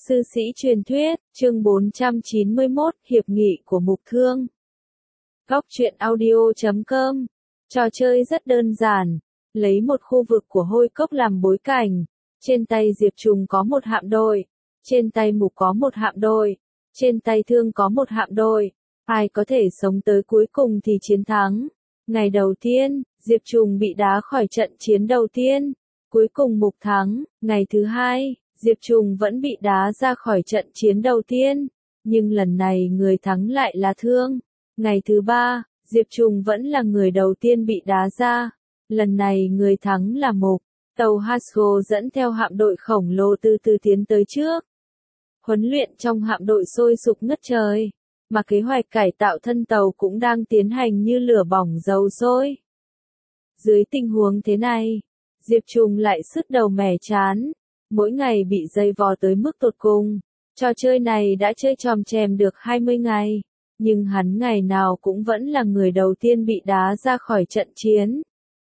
Sư sĩ truyền thuyết, chương 491, Hiệp nghị của Mục Thương. Góc truyện audio.com. Trò chơi rất đơn giản. Lấy một khu vực của hôi cốc làm bối cảnh. Trên tay Diệp Trùng có một hạm đội. Trên tay Mục có một hạm đội. Trên tay Thương có một hạm đội. Ai có thể sống tới cuối cùng thì chiến thắng. Ngày đầu tiên, Diệp Trùng bị đá khỏi trận chiến đầu tiên. Cuối cùng Mục thắng. Ngày thứ hai, Diệp Trùng vẫn bị đá ra khỏi trận chiến đầu tiên, nhưng lần này người thắng lại là Thương. Ngày thứ ba, Diệp Trùng vẫn là người đầu tiên bị đá ra, lần này người thắng là Mục. Tàu Hasco dẫn theo hạm đội khổng lồ từ từ tiến tới trước. Huấn luyện trong hạm đội sôi sục ngất trời, mà kế hoạch cải tạo thân tàu cũng đang tiến hành như lửa bỏng dầu sôi. Dưới tình huống thế này, Diệp Trùng lại sứt đầu mẻ chán. Mỗi ngày bị dày vò tới mức tột cùng. Trò chơi này đã chơi chòm chèm được 20 ngày. Nhưng hắn ngày nào cũng vẫn là người đầu tiên bị đá ra khỏi trận chiến.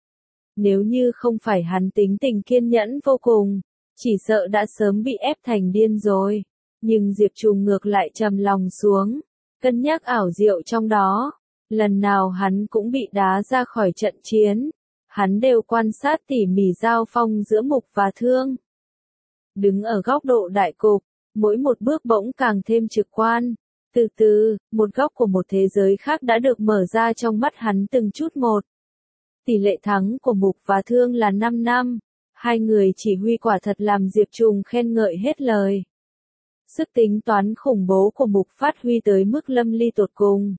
Nếu như không phải hắn tính tình kiên nhẫn vô cùng, chỉ sợ đã sớm bị ép thành điên rồi. Nhưng Diệp Trùng ngược lại trầm lòng xuống, cân nhắc ảo diệu trong đó. Lần nào hắn cũng bị đá ra khỏi trận chiến, hắn đều quan sát tỉ mỉ giao phong giữa Mục và Thương. Đứng ở góc độ đại cục, mỗi một bước bỗng càng thêm trực quan. Từ từ, một góc của một thế giới khác đã được mở ra trong mắt hắn từng chút một. Tỷ lệ thắng của Mục và Thương là 5-5. Hai người chỉ huy quả thật làm Diệp Trùng khen ngợi hết lời. Sức tính toán khủng bố của Mục phát huy tới mức lâm ly tột cùng.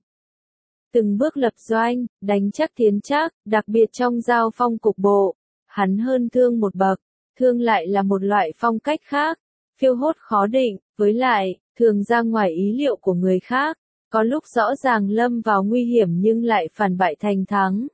Từng bước lập doanh, đánh chắc tiến chắc, đặc biệt trong giao phong cục bộ. Hắn hơn Thương một bậc. Thương lại là một loại phong cách khác, phiêu hốt khó định, với lại, thường ra ngoài ý liệu của người khác, có lúc rõ ràng lâm vào nguy hiểm nhưng lại phản bại thành thắng.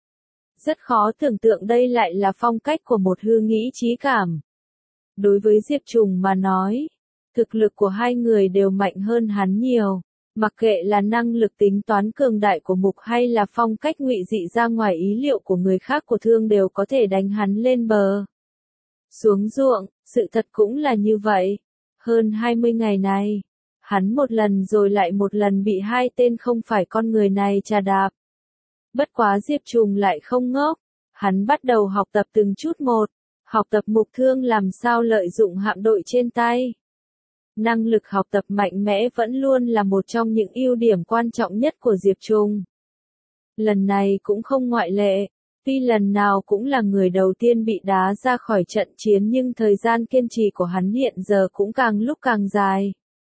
Rất khó tưởng tượng đây lại là phong cách của một hư nghĩ trí cảm. Đối với Diệp Trùng mà nói, thực lực của hai người đều mạnh hơn hắn nhiều, mặc kệ là năng lực tính toán cường đại của Mục hay là phong cách ngụy dị ra ngoài ý liệu của người khác của Thương đều có thể đánh hắn lên bờ. Xuống ruộng, sự thật cũng là như vậy. Hơn 20 ngày này, hắn một lần rồi lại một lần bị hai tên không phải con người này trà đạp. Bất quá Diệp Trùng lại không ngốc, hắn bắt đầu học tập từng chút một, học tập Mục Thương làm sao lợi dụng hạm đội trên tay. Năng lực học tập mạnh mẽ vẫn luôn là một trong những ưu điểm quan trọng nhất của Diệp Trùng. Lần này cũng không ngoại lệ. Tuy lần nào cũng là người đầu tiên bị đá ra khỏi trận chiến nhưng thời gian kiên trì của hắn hiện giờ cũng càng lúc càng dài.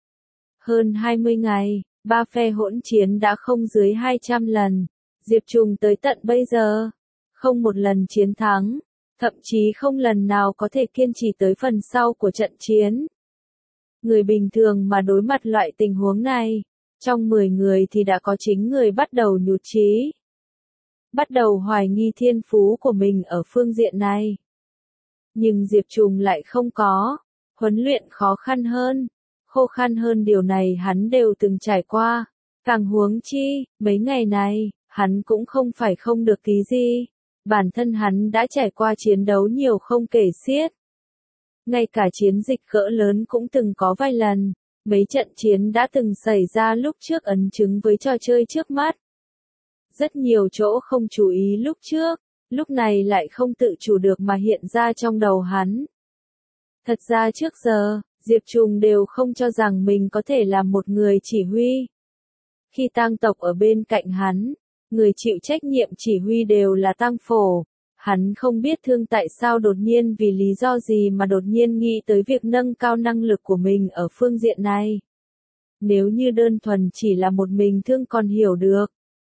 Hơn 20 ngày, ba phe hỗn chiến đã không dưới 200 lần. Diệp Trùng tới tận bây giờ, không một lần chiến thắng, thậm chí không lần nào có thể kiên trì tới phần sau của trận chiến. Người bình thường mà đối mặt loại tình huống này, trong 10 người thì đã có 9 người bắt đầu nhụt chí. Bắt đầu hoài nghi thiên phú của mình ở phương diện này. Nhưng Diệp Trùng lại không có. Huấn luyện khó khăn hơn, khô khan hơn điều này hắn đều từng trải qua. Càng huống chi, mấy ngày này, hắn cũng không phải không được tí gì. Bản thân hắn đã trải qua chiến đấu nhiều không kể xiết. Ngay cả chiến dịch cỡ lớn cũng từng có vài lần. Mấy trận chiến đã từng xảy ra lúc trước ấn chứng với trò chơi trước mắt. Rất nhiều chỗ không chú ý lúc trước, lúc này lại không tự chủ được mà hiện ra trong đầu hắn. Thật ra trước giờ, Diệp Trùng đều không cho rằng mình có thể làm một người chỉ huy. Khi tang tộc ở bên cạnh hắn, người chịu trách nhiệm chỉ huy đều là tang phổ. Hắn không biết Thương tại sao đột nhiên vì lý do gì mà đột nhiên nghĩ tới việc nâng cao năng lực của mình ở phương diện này. Nếu như đơn thuần chỉ là một mình Thương còn hiểu được.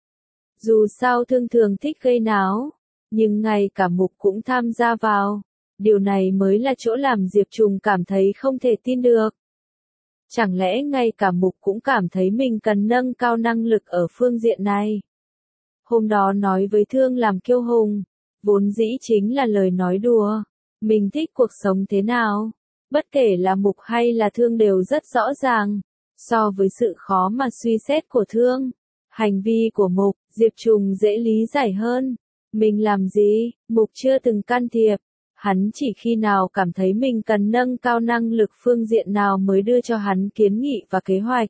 Dù sao Thương thường thích gây náo, nhưng ngay cả Mục cũng tham gia vào. Điều này mới là chỗ làm Diệp Trùng cảm thấy không thể tin được. Chẳng lẽ ngay cả Mục cũng cảm thấy mình cần nâng cao năng lực ở phương diện này. Hôm đó nói với Thương làm kiêu hùng, vốn dĩ chính là lời nói đùa. Mình thích cuộc sống thế nào, bất kể là Mục hay là Thương đều rất rõ ràng. So với sự khó mà suy xét của Thương, hành vi của Mục, Diệp Trùng dễ lý giải hơn. Mình làm gì, Mục chưa từng can thiệp. Hắn chỉ khi nào cảm thấy mình cần nâng cao năng lực phương diện nào mới đưa cho hắn kiến nghị và kế hoạch.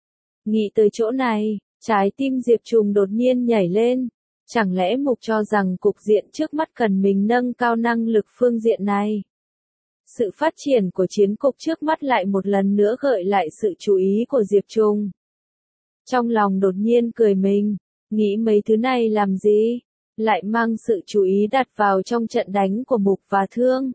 Nghĩ tới chỗ này, trái tim Diệp Trùng đột nhiên nhảy lên. Chẳng lẽ Mục cho rằng cục diện trước mắt cần mình nâng cao năng lực phương diện này? Sự phát triển của chiến cục trước mắt lại một lần nữa gợi lại sự chú ý của Diệp Trùng. Trong lòng đột nhiên cười mình, nghĩ mấy thứ này làm gì? Lại mang sự chú ý đặt vào trong trận đánh của Mục và Thương.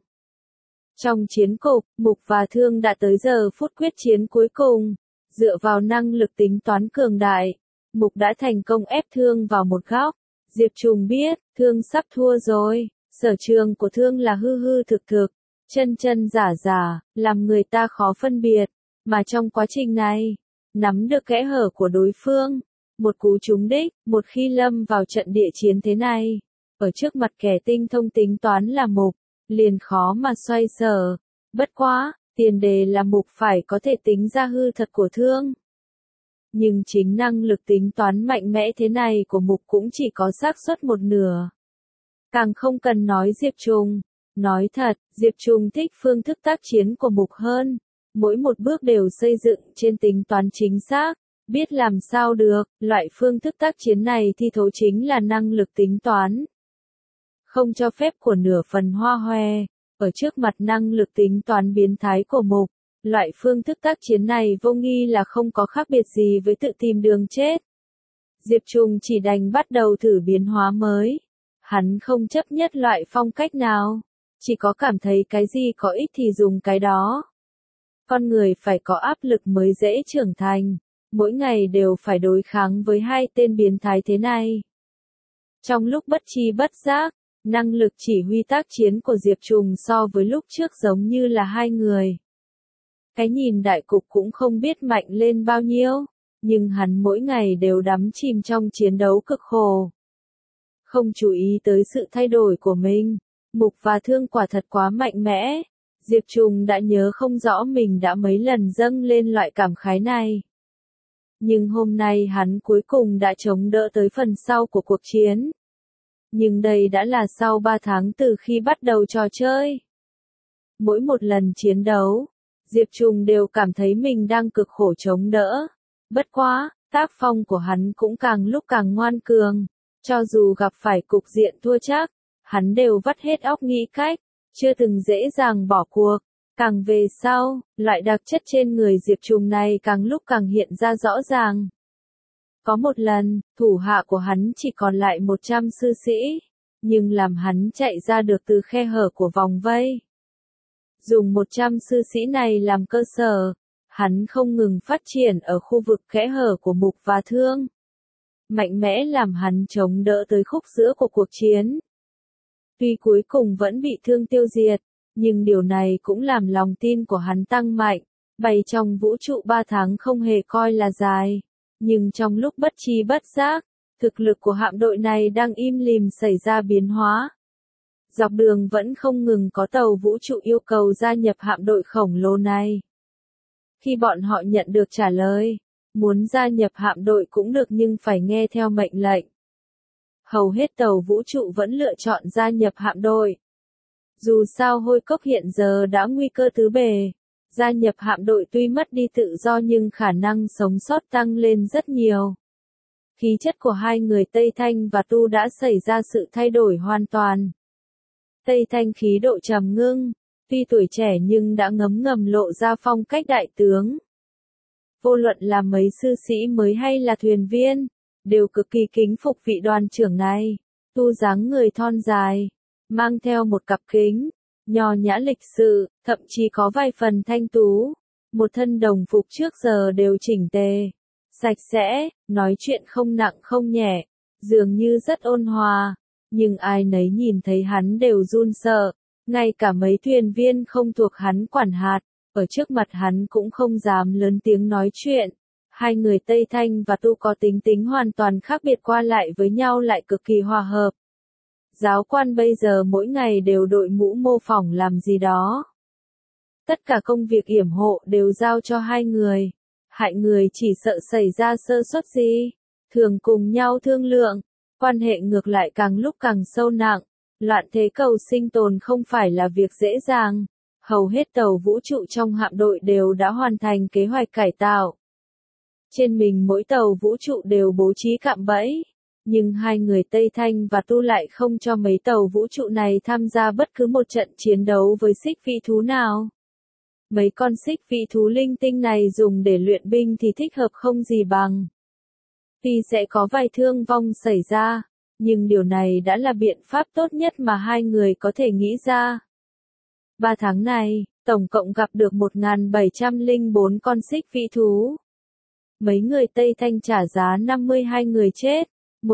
Trong chiến cục, Mục và Thương đã tới giờ phút quyết chiến cuối cùng. Dựa vào năng lực tính toán cường đại, Mục đã thành công ép Thương vào một góc. Diệp Trùng biết, Thương sắp thua rồi. Sở trường của Thương là hư hư thực thực, chân chân giả giả, làm người ta khó phân biệt. Mà trong quá trình này, nắm được kẽ hở của đối phương, một cú trúng đích, một khi lâm vào trận địa chiến thế này, ở trước mặt kẻ tinh thông tính toán là Mục, liền khó mà xoay sở. Bất quá, tiền đề là Mục phải có thể tính ra hư thật của Thương. Nhưng chính năng lực tính toán mạnh mẽ thế này của Mục cũng chỉ có xác suất một nửa. Càng không cần nói Diệp Trùng. Nói thật, Diệp Trùng thích phương thức tác chiến của Mục hơn. Mỗi một bước đều xây dựng trên tính toán chính xác. Biết làm sao được, loại phương thức tác chiến này thi thố chính là năng lực tính toán. Không cho phép của nửa phần hoa hoè. Ở trước mặt năng lực tính toán biến thái của Mục, loại phương thức tác chiến này vô nghi là không có khác biệt gì với tự tìm đường chết. Diệp Trùng chỉ đành bắt đầu thử biến hóa mới. Hắn không chấp nhất loại phong cách nào, chỉ có cảm thấy cái gì có ích thì dùng cái đó. Con người phải có áp lực mới dễ trưởng thành, mỗi ngày đều phải đối kháng với hai tên biến thái thế này. Trong lúc bất tri bất giác, năng lực chỉ huy tác chiến của Diệp Trùng so với lúc trước giống như là hai người. Cái nhìn đại cục cũng không biết mạnh lên bao nhiêu, nhưng hắn mỗi ngày đều đắm chìm trong chiến đấu cực khổ. Không chú ý tới sự thay đổi của mình, Mục và Thương quả thật quá mạnh mẽ. Diệp Trùng đã nhớ không rõ mình đã mấy lần dâng lên loại cảm khái này. Nhưng hôm nay hắn cuối cùng đã chống đỡ tới phần sau của cuộc chiến. Nhưng đây đã là sau 3 tháng từ khi bắt đầu trò chơi. Mỗi một lần chiến đấu, Diệp Trùng đều cảm thấy mình đang cực khổ chống đỡ. Bất quá, tác phong của hắn cũng càng lúc càng ngoan cường. Cho dù gặp phải cục diện thua chắc, hắn đều vắt hết óc nghĩ cách, chưa từng dễ dàng bỏ cuộc. Càng về sau, loại đặc chất trên người Diệp Trùng này càng lúc càng hiện ra rõ ràng. Có một lần, thủ hạ của hắn chỉ còn lại 100 sư sĩ, nhưng làm hắn chạy ra được từ khe hở của vòng vây. Dùng 100 sư sĩ này làm cơ sở, hắn không ngừng phát triển ở khu vực kẽ hở của Mục và Thương. Mạnh mẽ làm hắn chống đỡ tới khúc giữa của cuộc chiến. Tuy cuối cùng vẫn bị Thương tiêu diệt, nhưng điều này cũng làm lòng tin của hắn tăng mạnh. Bay trong vũ trụ 3 tháng không hề coi là dài. Nhưng trong lúc bất tri bất giác, thực lực của hạm đội này đang im lìm xảy ra biến hóa. Dọc đường vẫn không ngừng có tàu vũ trụ yêu cầu gia nhập hạm đội khổng lồ này. Khi bọn họ nhận được trả lời, muốn gia nhập hạm đội cũng được nhưng phải nghe theo mệnh lệnh. Hầu hết tàu vũ trụ vẫn lựa chọn gia nhập hạm đội. Dù sao Hôi Cốc hiện giờ đã nguy cơ tứ bề, gia nhập hạm đội tuy mất đi tự do nhưng khả năng sống sót tăng lên rất nhiều. Khí chất của hai người Tây Thanh và Tu đã xảy ra sự thay đổi hoàn toàn. Tây Thanh khí độ trầm ngưng, tuy tuổi trẻ nhưng đã ngấm ngầm lộ ra phong cách đại tướng. Vô luận là mấy sư sĩ mới hay là thuyền viên, đều cực kỳ kính phục vị đoàn trưởng này. Tu dáng người thon dài, mang theo một cặp kính, nho nhã lịch sự, thậm chí có vài phần thanh tú. Một thân đồng phục trước giờ đều chỉnh tề, sạch sẽ, nói chuyện không nặng không nhẹ, dường như rất ôn hòa. Nhưng ai nấy nhìn thấy hắn đều run sợ, ngay cả mấy thuyền viên không thuộc hắn quản hạt, ở trước mặt hắn cũng không dám lớn tiếng nói chuyện. Hai người Tây Thanh và Tu có tính tính hoàn toàn khác biệt qua lại với nhau lại cực kỳ hòa hợp. Giáo quan bây giờ mỗi ngày đều đội mũ mô phỏng làm gì đó. Tất cả công việc yểm hộ đều giao cho hai người. Hại người chỉ sợ xảy ra sơ suất gì, thường cùng nhau thương lượng. Quan hệ ngược lại càng lúc càng sâu nặng, Loạn thế cầu sinh tồn không phải là việc dễ dàng. Hầu hết tàu vũ trụ trong hạm đội đều đã hoàn thành kế hoạch cải tạo. Trên mình mỗi tàu vũ trụ đều bố trí cạm bẫy. Nhưng hai người Tây Thanh và Tu lại không cho mấy tàu vũ trụ này tham gia bất cứ một trận chiến đấu với xích vị thú nào. Mấy con xích vị thú linh tinh này dùng để luyện binh thì thích hợp không gì bằng. Tuy sẽ có vài thương vong xảy ra, nhưng điều này đã là biện pháp tốt nhất mà hai người có thể nghĩ ra. 3 tháng này, tổng cộng gặp được 1.704 con xích vị thú. Mấy người Tây Thanh trả giá 52 người chết,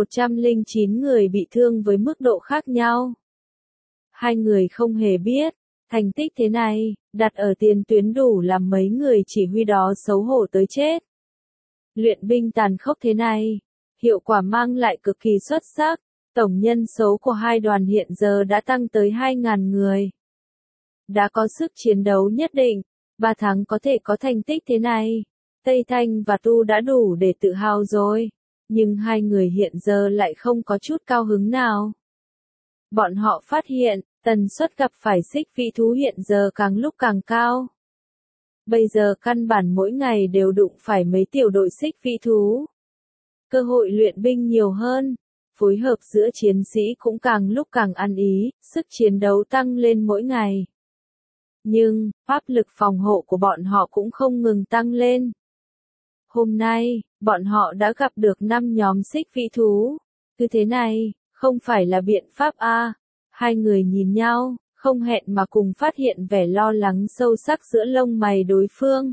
109 người bị thương với mức độ khác nhau. Hai người không hề biết, thành tích thế này, đặt ở tiền tuyến đủ làm mấy người chỉ huy đó xấu hổ tới chết. Luyện binh tàn khốc thế này, hiệu quả mang lại cực kỳ xuất sắc, tổng nhân số của hai đoàn hiện giờ đã tăng tới 2.000 người. Đã có sức chiến đấu nhất định, 3 tháng có thể có thành tích thế này, Tây Thanh và Tu đã đủ để tự hào rồi, nhưng hai người hiện giờ lại không có chút cao hứng nào. Bọn họ phát hiện, tần suất gặp phải xích vị thú hiện giờ càng lúc càng cao. Bây giờ căn bản mỗi ngày đều đụng phải mấy tiểu đội xích vị thú. Cơ hội luyện binh nhiều hơn, phối hợp giữa chiến sĩ cũng càng lúc càng ăn ý, sức chiến đấu tăng lên mỗi ngày. Nhưng, áp lực phòng hộ của bọn họ cũng không ngừng tăng lên. Hôm nay, bọn họ đã gặp được 5 nhóm xích vị thú. Cứ thế này, không phải là biện pháp a. Hai người nhìn nhau, không hẹn mà cùng phát hiện vẻ lo lắng sâu sắc giữa lông mày đối phương.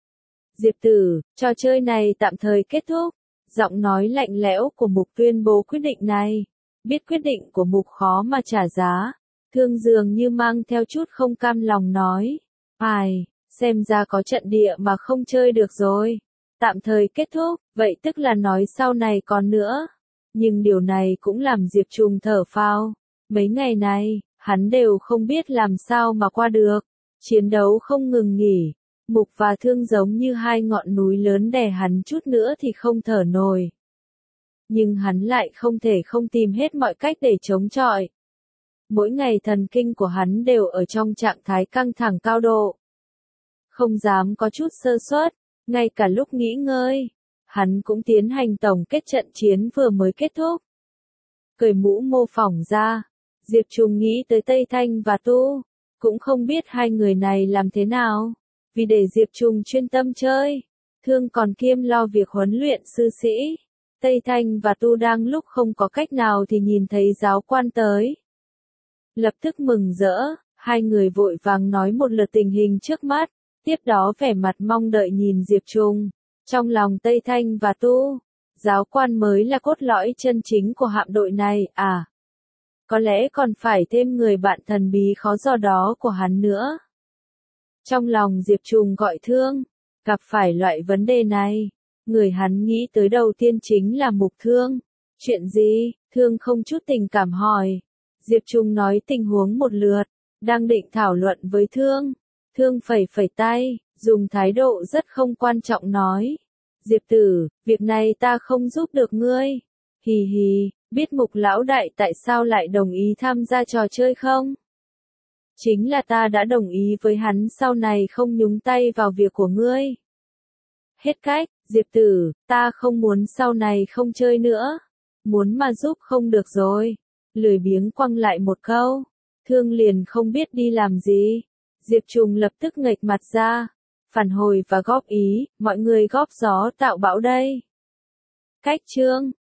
Diệp Tử, trò chơi này tạm thời kết thúc. Giọng nói lạnh lẽo của Mục tuyên bố quyết định này. Biết quyết định của Mục khó mà trả giá. Thương dường như mang theo chút không cam lòng nói. Ai, xem ra có trận địa mà không chơi được rồi. Tạm thời kết thúc, vậy tức là nói sau này còn nữa. Nhưng điều này cũng làm Diệp Trùng thở phào. Mấy ngày này, hắn đều không biết làm sao mà qua được. Chiến đấu không ngừng nghỉ. Mục và Thương giống như hai ngọn núi lớn đè hắn chút nữa thì không thở nổi. Nhưng hắn lại không thể không tìm hết mọi cách để chống chọi. Mỗi ngày thần kinh của hắn đều ở trong trạng thái căng thẳng cao độ. Không dám có chút sơ suất, ngay cả lúc nghỉ ngơi, hắn cũng tiến hành tổng kết trận chiến vừa mới kết thúc. Cởi mũ mô phỏng ra, Diệp Trùng nghĩ tới Tây Thanh và Tu, cũng không biết hai người này làm thế nào, vì để Diệp Trùng chuyên tâm chơi, Thương còn kiêm lo việc huấn luyện sư sĩ. Tây Thanh và Tu đang lúc không có cách nào thì nhìn thấy giáo quan tới. Lập tức mừng rỡ, hai người vội vàng nói một lượt tình hình trước mắt, tiếp đó vẻ mặt mong đợi nhìn Diệp Trùng. Trong lòng Tây Thanh và Tu, giáo quan mới là cốt lõi chân chính của hạm đội này, à. Có lẽ còn phải thêm người bạn thần bí khó dò đó của hắn nữa. Trong lòng Diệp Trùng gọi Thương, gặp phải loại vấn đề này, người hắn nghĩ tới đầu tiên chính là Mục Thương. Chuyện gì? Thương không chút tình cảm hỏi. Diệp Trùng nói tình huống một lượt, đang định thảo luận với Thương. Thương phẩy phẩy tay, dùng thái độ rất không quan trọng nói. Diệp Tử, việc này ta không giúp được ngươi. Hì hì, biết Mục lão đại tại sao lại đồng ý tham gia trò chơi không? Chính là ta đã đồng ý với hắn sau này không nhúng tay vào việc của ngươi. Hết cách, Diệp Tử, ta không muốn sau này không chơi nữa. Muốn mà giúp không được rồi. Lười biếng quăng lại một câu. Thương liền không biết đi làm gì. Diệp Trùng lập tức nghệch mặt ra. Phản hồi và góp ý, mọi người góp gió tạo bão đây. Cách chương